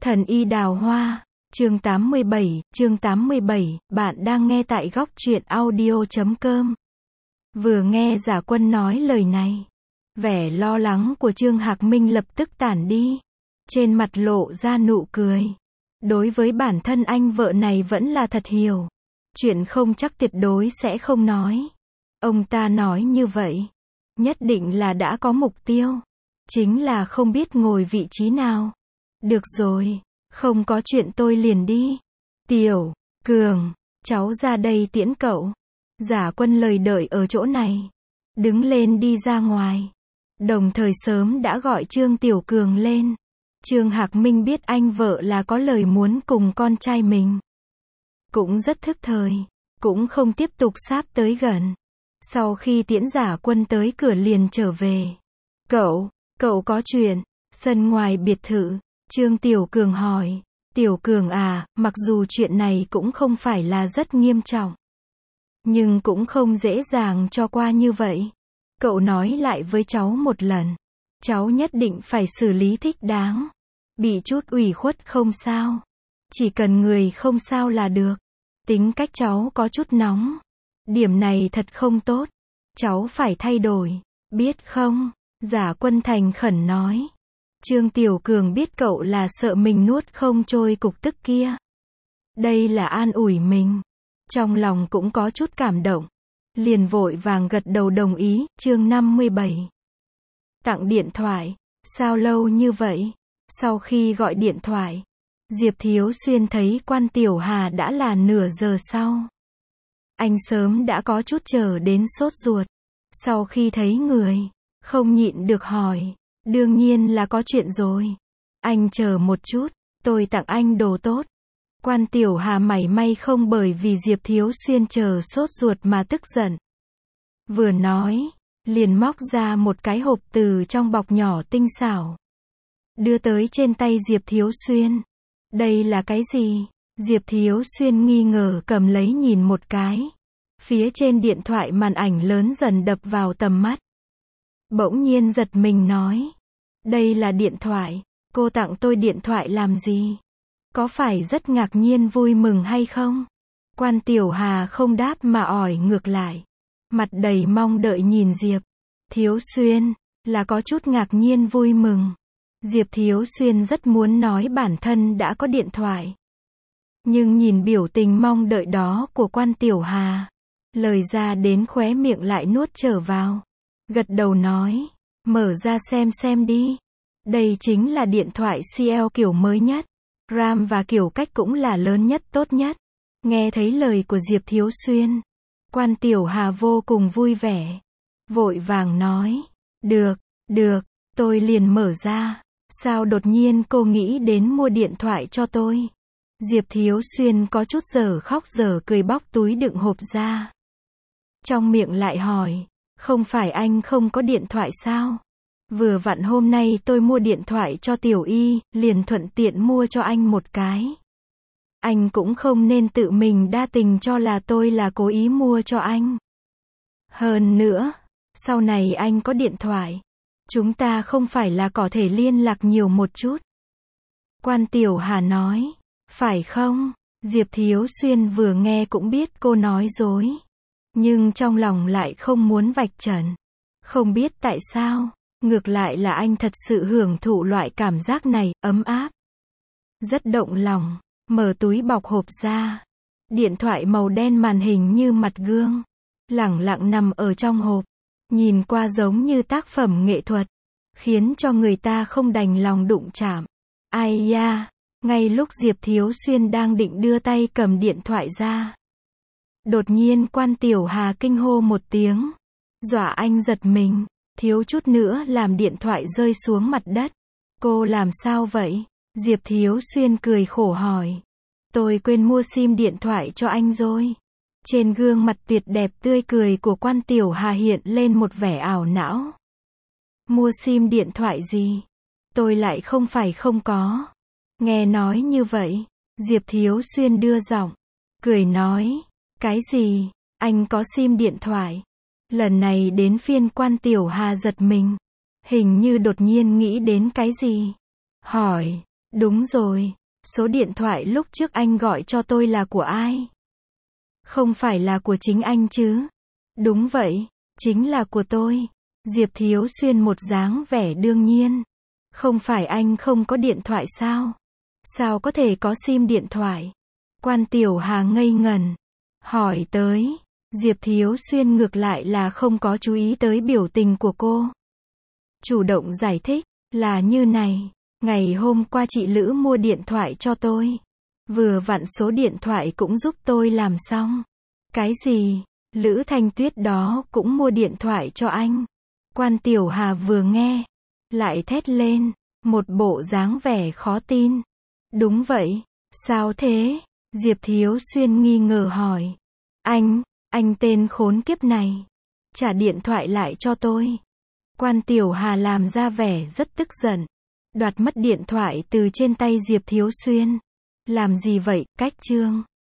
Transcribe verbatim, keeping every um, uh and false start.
Thần y đào hoa, chương tám mươi bảy, chương tám mươi bảy, bạn đang nghe tại góc truyện audio chấm com. Vừa nghe Giả Quân nói lời này, vẻ lo lắng của Trương Hạc Minh lập tức tản đi, trên mặt lộ ra nụ cười. Đối với bản thân anh vợ này vẫn là thật hiểu, chuyện không chắc tuyệt đối sẽ không nói. Ông ta nói như vậy, nhất định là đã có mục tiêu, chính là không biết ngồi vị trí nào. Được rồi, không có chuyện tôi liền đi. Tiểu Cường, cháu ra đây tiễn cậu. Giả Quân lời đợi ở chỗ này, đứng lên đi ra ngoài, đồng thời sớm đã gọi Trương Tiểu Cường lên. Trương Hạc Minh biết anh vợ là có lời muốn cùng con trai mình, cũng rất thức thời, cũng không tiếp tục sáp tới gần. Sau khi tiễn Giả Quân tới cửa liền trở về. Cậu, cậu có chuyện? Sân ngoài biệt thự, Trương Tiểu Cường hỏi. Tiểu Cường à, mặc dù chuyện này cũng không phải là rất nghiêm trọng, nhưng cũng không dễ dàng cho qua như vậy. Cậu nói lại với cháu một lần, cháu nhất định phải xử lý thích đáng. Bị chút ủy khuất không sao, chỉ cần người không sao là được. Tính cách cháu có chút nóng, điểm này thật không tốt, cháu phải thay đổi, biết không? Giả Quân thành khẩn nói. Trương Tiểu Cường biết cậu là sợ mình nuốt không trôi cục tức kia. Đây là an ủi mình. Trong lòng cũng có chút cảm động, liền vội vàng gật đầu đồng ý. Chương năm mươi bảy. Tặng điện thoại. Sao lâu như vậy? Sau khi gọi điện thoại, Diệp Thiếu Xuyên thấy Quan Tiểu Hà đã là nửa giờ sau. Anh sớm đã có chút chờ đến sốt ruột. Sau khi thấy người, không nhịn được hỏi. Đương nhiên là có chuyện rồi. Anh chờ một chút, tôi tặng anh đồ tốt. Quan Tiểu Hà mảy may không bởi vì Diệp Thiếu Xuyên chờ sốt ruột mà tức giận. Vừa nói, liền móc ra một cái hộp từ trong bọc nhỏ tinh xảo, đưa tới trên tay Diệp Thiếu Xuyên. Đây là cái gì? Diệp Thiếu Xuyên nghi ngờ cầm lấy nhìn một cái. Phía trên điện thoại màn ảnh lớn dần đập vào tầm mắt. Bỗng nhiên giật mình nói. Đây là điện thoại, cô tặng tôi điện thoại làm gì? Có phải rất ngạc nhiên vui mừng hay không? Quan Tiểu Hà không đáp mà hỏi ngược lại, mặt đầy mong đợi nhìn Diệp Thiếu Xuyên, là có chút ngạc nhiên vui mừng. Diệp Thiếu Xuyên rất muốn nói bản thân đã có điện thoại, nhưng nhìn biểu tình mong đợi đó của Quan Tiểu Hà, lời ra đến khóe miệng lại nuốt trở vào. Gật đầu nói, mở ra xem xem đi. Đây chính là điện thoại xê lờ kiểu mới nhất, RAM và kiểu cách cũng là lớn nhất tốt nhất. Nghe thấy lời của Diệp Thiếu Xuyên, Quan Tiểu Hà vô cùng vui vẻ, vội vàng nói, được, được, tôi liền mở ra. Sao đột nhiên cô nghĩ đến mua điện thoại cho tôi? Diệp Thiếu Xuyên có chút giờ khóc giờ cười bóc túi đựng hộp ra. Trong miệng lại hỏi, không phải anh không có điện thoại sao? Vừa vặn hôm nay tôi mua điện thoại cho Tiểu Y, liền thuận tiện mua cho anh một cái. Anh cũng không nên tự mình đa tình cho là tôi là cố ý mua cho anh. Hơn nữa, sau này anh có điện thoại, chúng ta không phải là có thể liên lạc nhiều một chút. Quan Tiểu Hà nói, phải không? Diệp Thiếu Xuyên vừa nghe cũng biết cô nói dối, nhưng trong lòng lại không muốn vạch trần. Không biết tại sao, ngược lại là anh thật sự hưởng thụ loại cảm giác này, ấm áp. Rất động lòng, mở túi bọc hộp ra. Điện thoại màu đen màn hình như mặt gương, lẳng lặng nằm ở trong hộp, nhìn qua giống như tác phẩm nghệ thuật, khiến cho người ta không đành lòng đụng chạm. Ai da, ngay lúc Diệp Thiếu Xuyên đang định đưa tay cầm điện thoại ra, đột nhiên Quan Tiểu Hà kinh hô một tiếng, dọa anh giật mình, thiếu chút nữa làm điện thoại rơi xuống mặt đất. Cô làm sao vậy? Diệp Thiếu Xuyên cười khổ hỏi. Tôi quên mua sim điện thoại cho anh rồi. Trên gương mặt tuyệt đẹp tươi cười của Quan Tiểu Hà hiện lên một vẻ ảo não. Mua sim điện thoại gì? Tôi lại không phải không có. Nghe nói như vậy, Diệp Thiếu Xuyên đưa giọng, cười nói, cái gì? Anh có sim điện thoại? Lần này đến phiên Quan Tiểu Hà giật mình, hình như đột nhiên nghĩ đến cái gì. Hỏi, Đúng rồi, số điện thoại lúc trước anh gọi cho tôi là của ai? Không phải là của chính anh chứ? Đúng vậy, chính là của tôi. Diệp Thiếu Xuyên một dáng vẻ đương nhiên. Không phải anh không có điện thoại sao? Sao có thể có sim điện thoại? Quan Tiểu Hà ngây ngẩn. Hỏi tới. Diệp Thiếu Xuyên ngược lại là không có chú ý tới biểu tình của cô. Chủ động giải thích, là như này. Ngày hôm qua chị Lữ mua điện thoại cho tôi. Vừa vặn số điện thoại cũng giúp tôi làm xong. Cái gì? Lữ Thanh Tuyết đó cũng mua điện thoại cho anh. Quan Tiểu Hà vừa nghe, lại thét lên, một bộ dáng vẻ khó tin. Đúng vậy, sao thế? Diệp Thiếu Xuyên nghi ngờ hỏi. Anh, anh tên khốn kiếp này, trả điện thoại lại cho tôi. Quan Tiểu Hà làm ra vẻ rất tức giận, đoạt mất điện thoại từ trên tay Diệp Thiếu Xuyên. Làm gì vậy, cách trương?